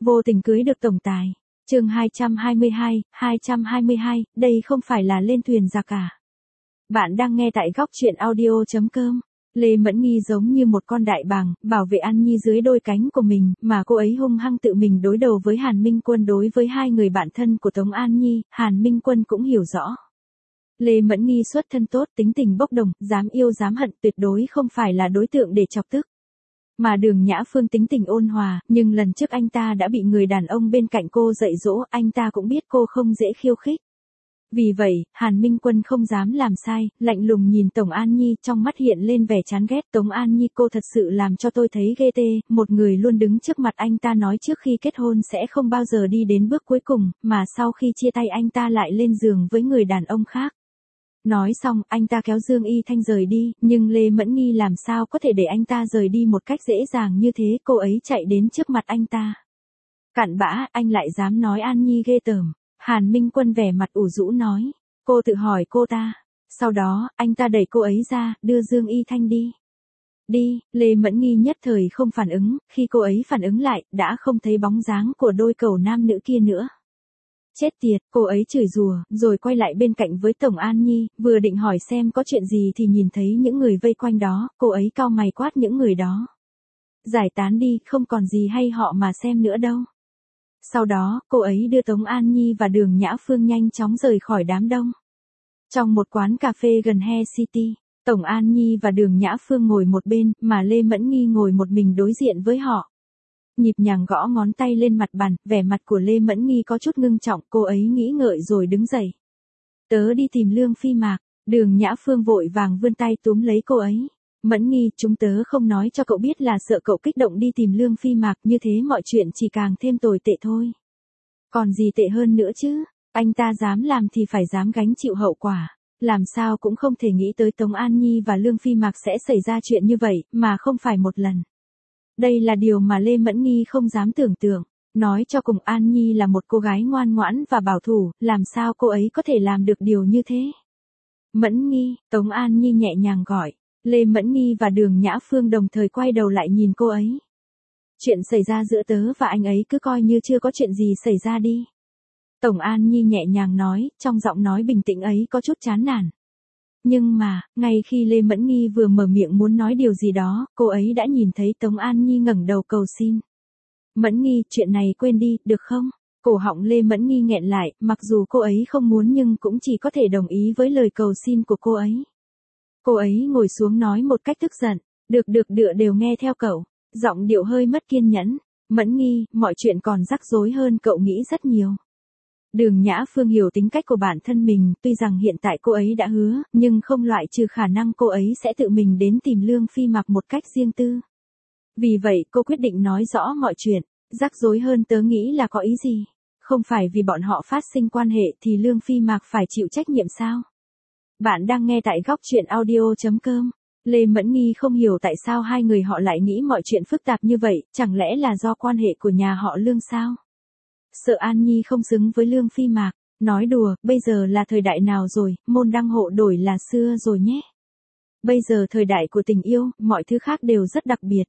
Vô tình cưới được tổng tài. Chương 222, đây không phải là lên thuyền giặc à? Bạn đang nghe tại góc truyện audio.com. Lê Mẫn Nghi giống như một con đại bàng, bảo vệ An Nhi dưới đôi cánh của mình, mà cô ấy hung hăng tự mình đối đầu với Hàn Minh Quân. Đối với hai người bạn thân của Tống An Nhi, Hàn Minh Quân cũng hiểu rõ. Lê Mẫn Nghi xuất thân tốt, tính tình bốc đồng, dám yêu dám hận, tuyệt đối không phải là đối tượng để chọc tức. Mà Đường Nhã Phương tính tình ôn hòa, nhưng lần trước anh ta đã bị người đàn ông bên cạnh cô dạy dỗ, anh ta cũng biết cô không dễ khiêu khích. Vì vậy, Hàn Minh Quân không dám làm sai, lạnh lùng nhìn Tống An Nhi, trong mắt hiện lên vẻ chán ghét. Tống An Nhi, cô thật sự làm cho tôi thấy ghê tê, một người luôn đứng trước mặt anh ta nói trước khi kết hôn sẽ không bao giờ đi đến bước cuối cùng, mà sau khi chia tay anh ta lại lên giường với người đàn ông khác. Nói xong, anh ta kéo Dương Y Thanh rời đi, nhưng Lê Mẫn Nghi làm sao có thể để anh ta rời đi một cách dễ dàng như thế, cô ấy chạy đến trước mặt anh ta. Cặn bã, anh lại dám nói An Nhi ghê tởm. Hàn Minh Quân vẻ mặt ủ rũ nói. Cô tự hỏi cô ta. Sau đó, anh ta đẩy cô ấy ra, đưa Dương Y Thanh đi. Đi, Lê Mẫn Nghi nhất thời không phản ứng, khi cô ấy phản ứng lại, đã không thấy bóng dáng của đôi cẩu nam nữ kia nữa. Chết tiệt, cô ấy chửi rủa, rồi quay lại bên cạnh với Tống An Nhi, vừa định hỏi xem có chuyện gì thì nhìn thấy những người vây quanh đó, cô ấy cau mày quát những người đó. Giải tán đi, không còn gì hay họ mà xem nữa đâu. Sau đó, cô ấy đưa Tống An Nhi và Đường Nhã Phương nhanh chóng rời khỏi đám đông. Trong một quán cà phê gần He City, Tống An Nhi và Đường Nhã Phương ngồi một bên, mà Lê Mẫn Nghi ngồi một mình đối diện với họ. Nhịp nhàng gõ ngón tay lên mặt bàn, vẻ mặt của Lê Mẫn Nghi có chút ngưng trọng, cô ấy nghĩ ngợi rồi đứng dậy. Tớ đi tìm Lương Phi Mạc. Đường Nhã Phương vội vàng vươn tay túm lấy cô ấy. Mẫn Nghi, chúng tớ không nói cho cậu biết là sợ cậu kích động đi tìm Lương Phi Mạc, như thế mọi chuyện chỉ càng thêm tồi tệ thôi. Còn gì tệ hơn nữa chứ, anh ta dám làm thì phải dám gánh chịu hậu quả. Làm sao cũng không thể nghĩ tới Tống An Nhi và Lương Phi Mạc sẽ xảy ra chuyện như vậy, mà không phải một lần. Đây là điều mà Lê Mẫn Nghi không dám tưởng tượng. Nói cho cùng, An Nhi là một cô gái ngoan ngoãn và bảo thủ, làm sao cô ấy có thể làm được điều như thế? Mẫn Nghi, Tống An Nhi nhẹ nhàng gọi. Lê Mẫn Nghi và Đường Nhã Phương đồng thời quay đầu lại nhìn cô ấy. Chuyện xảy ra giữa tớ và anh ấy cứ coi như chưa có chuyện gì xảy ra đi. Tống An Nhi nhẹ nhàng nói, trong giọng nói bình tĩnh ấy có chút chán nản. Nhưng mà, ngay khi Lê Mẫn Nghi vừa mở miệng muốn nói điều gì đó, cô ấy đã nhìn thấy Tống An Nhi ngẩng đầu cầu xin. Mẫn Nghi, chuyện này quên đi, được không? Cổ họng Lê Mẫn Nghi nghẹn lại, mặc dù cô ấy không muốn nhưng cũng chỉ có thể đồng ý với lời cầu xin của cô ấy. Cô ấy ngồi xuống nói một cách tức giận, được đều nghe theo cậu, giọng điệu hơi mất kiên nhẫn. Mẫn Nghi, mọi chuyện còn rắc rối hơn cậu nghĩ rất nhiều. Đường Nhã Phương hiểu tính cách của bản thân mình, tuy rằng hiện tại cô ấy đã hứa, nhưng không loại trừ khả năng cô ấy sẽ tự mình đến tìm Lương Phi Mạc một cách riêng tư. Vì vậy cô quyết định nói rõ mọi chuyện. Rắc rối hơn tớ nghĩ là có ý gì? Không phải vì bọn họ phát sinh quan hệ thì Lương Phi Mạc phải chịu trách nhiệm sao? Bạn đang nghe tại góc truyện audio.com. Lê Mẫn Nghi không hiểu tại sao hai người họ lại nghĩ mọi chuyện phức tạp như vậy, chẳng lẽ là do quan hệ của nhà họ Lương sao? Sợ An Nhi không xứng với Lương Phi Mạc. Nói đùa, bây giờ là thời đại nào rồi, môn đăng hộ đổi là xưa rồi nhé. Bây giờ thời đại của tình yêu, mọi thứ khác đều rất đặc biệt.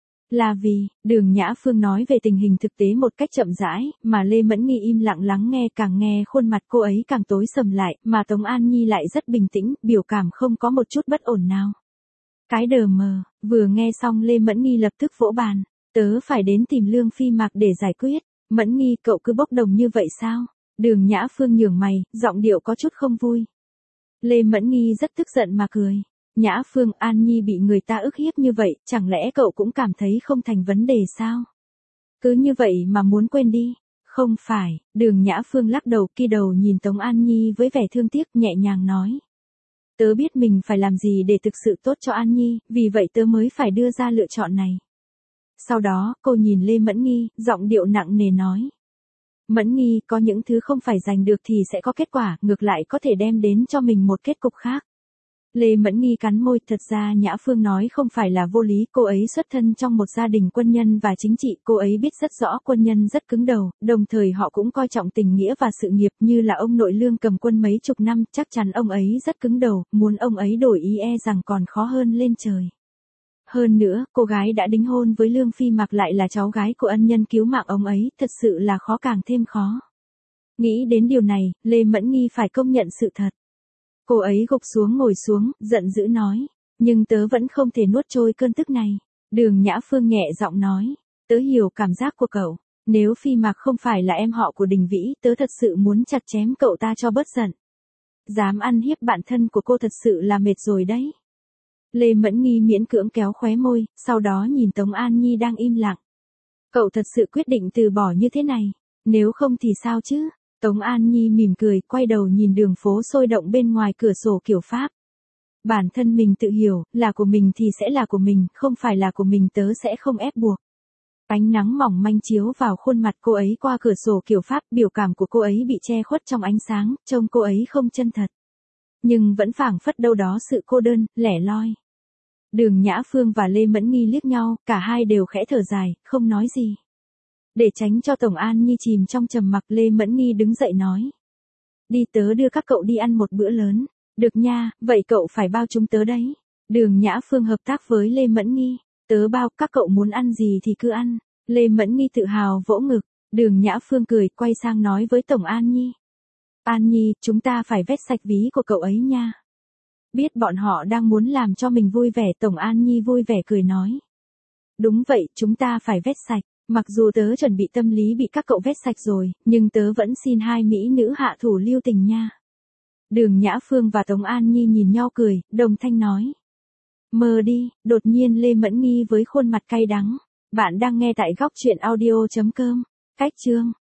Là vì, Đường Nhã Phương nói về tình hình thực tế một cách chậm rãi, mà Lê Mẫn Nghi im lặng lắng nghe, càng nghe khuôn mặt cô ấy càng tối sầm lại, mà Tống An Nhi lại rất bình tĩnh, biểu cảm không có một chút bất ổn nào. Cái đờ mờ, vừa nghe xong Lê Mẫn Nghi lập tức vỗ bàn. Tớ phải đến tìm Lương Phi Mạc để giải quyết. Mẫn Nghi, cậu cứ bốc đồng như vậy sao? Đường Nhã Phương nhướng mày, giọng điệu có chút không vui. Lê Mẫn Nghi rất tức giận mà cười. Nhã Phương, An Nhi bị người ta ức hiếp như vậy, chẳng lẽ cậu cũng cảm thấy không thành vấn đề sao? Cứ như vậy mà muốn quên đi. Không phải, Đường Nhã Phương lắc đầu, kỳ đầu nhìn Tống An Nhi với vẻ thương tiếc, nhẹ nhàng nói. Tớ biết mình phải làm gì để thực sự tốt cho An Nhi, vì vậy tớ mới phải đưa ra lựa chọn này. Sau đó, cô nhìn Lê Mẫn Nghi, giọng điệu nặng nề nói. Mẫn Nghi, có những thứ không phải giành được thì sẽ có kết quả, ngược lại có thể đem đến cho mình một kết cục khác. Lê Mẫn Nghi cắn môi, thật ra Nhã Phương nói không phải là vô lý, cô ấy xuất thân trong một gia đình quân nhân và chính trị, cô ấy biết rất rõ quân nhân rất cứng đầu, đồng thời họ cũng coi trọng tình nghĩa và sự nghiệp, như là ông nội Lương cầm quân mấy chục năm, chắc chắn ông ấy rất cứng đầu, muốn ông ấy đổi ý e rằng còn khó hơn lên trời. Hơn nữa, cô gái đã đính hôn với Lương Phi Mạc lại là cháu gái của ân nhân cứu mạng ông ấy, thật sự là khó càng thêm khó. Nghĩ đến điều này, Lê Mẫn Nghi phải công nhận sự thật. Cô ấy gục xuống ngồi xuống, giận dữ nói. Nhưng tớ vẫn không thể nuốt trôi cơn tức này. Đường Nhã Phương nhẹ giọng nói. Tớ hiểu cảm giác của cậu. Nếu Phi Mạc không phải là em họ của Đình Vĩ, tớ thật sự muốn chặt chém cậu ta cho bớt giận. Dám ăn hiếp bạn thân của cô thật sự là mệt rồi đấy. Lê Mẫn Nghi miễn cưỡng kéo khóe môi, sau đó nhìn Tống An Nhi đang im lặng. Cậu thật sự quyết định từ bỏ như thế này. Nếu không thì sao chứ? Tống An Nhi mỉm cười, quay đầu nhìn đường phố sôi động bên ngoài cửa sổ kiểu Pháp. Bản thân mình tự hiểu, là của mình thì sẽ là của mình, không phải là của mình tớ sẽ không ép buộc. Ánh nắng mỏng manh chiếu vào khuôn mặt cô ấy qua cửa sổ kiểu Pháp, biểu cảm của cô ấy bị che khuất trong ánh sáng, trông cô ấy không chân thật. Nhưng vẫn phảng phất đâu đó sự cô đơn, lẻ loi. Đường Nhã Phương và Lê Mẫn Nghi liếc nhau, cả hai đều khẽ thở dài, không nói gì. Để tránh cho Tổng An Nhi chìm trong trầm mặc, Lê Mẫn Nghi đứng dậy nói. Đi, tớ đưa các cậu đi ăn một bữa lớn. Được nha, vậy cậu phải bao chúng tớ đấy. Đường Nhã Phương hợp tác với Lê Mẫn Nghi. Tớ bao, các cậu muốn ăn gì thì cứ ăn. Lê Mẫn Nghi tự hào vỗ ngực. Đường Nhã Phương cười, quay sang nói với Tổng An Nhi. An Nhi, chúng ta phải vét sạch ví của cậu ấy nha. Biết bọn họ đang muốn làm cho mình vui vẻ, Tổng An Nhi vui vẻ cười nói. Đúng vậy, chúng ta phải vét sạch. Mặc dù tớ chuẩn bị tâm lý bị các cậu vét sạch rồi, nhưng tớ vẫn xin hai mỹ nữ hạ thủ lưu tình nha. Đường Nhã Phương và Tống An Nhi nhìn nhau cười, đồng thanh nói. Mơ đi, đột nhiên Lê Mẫn Nghi với khuôn mặt cay đắng. Bạn đang nghe tại góc truyện audio.com. Cách chương.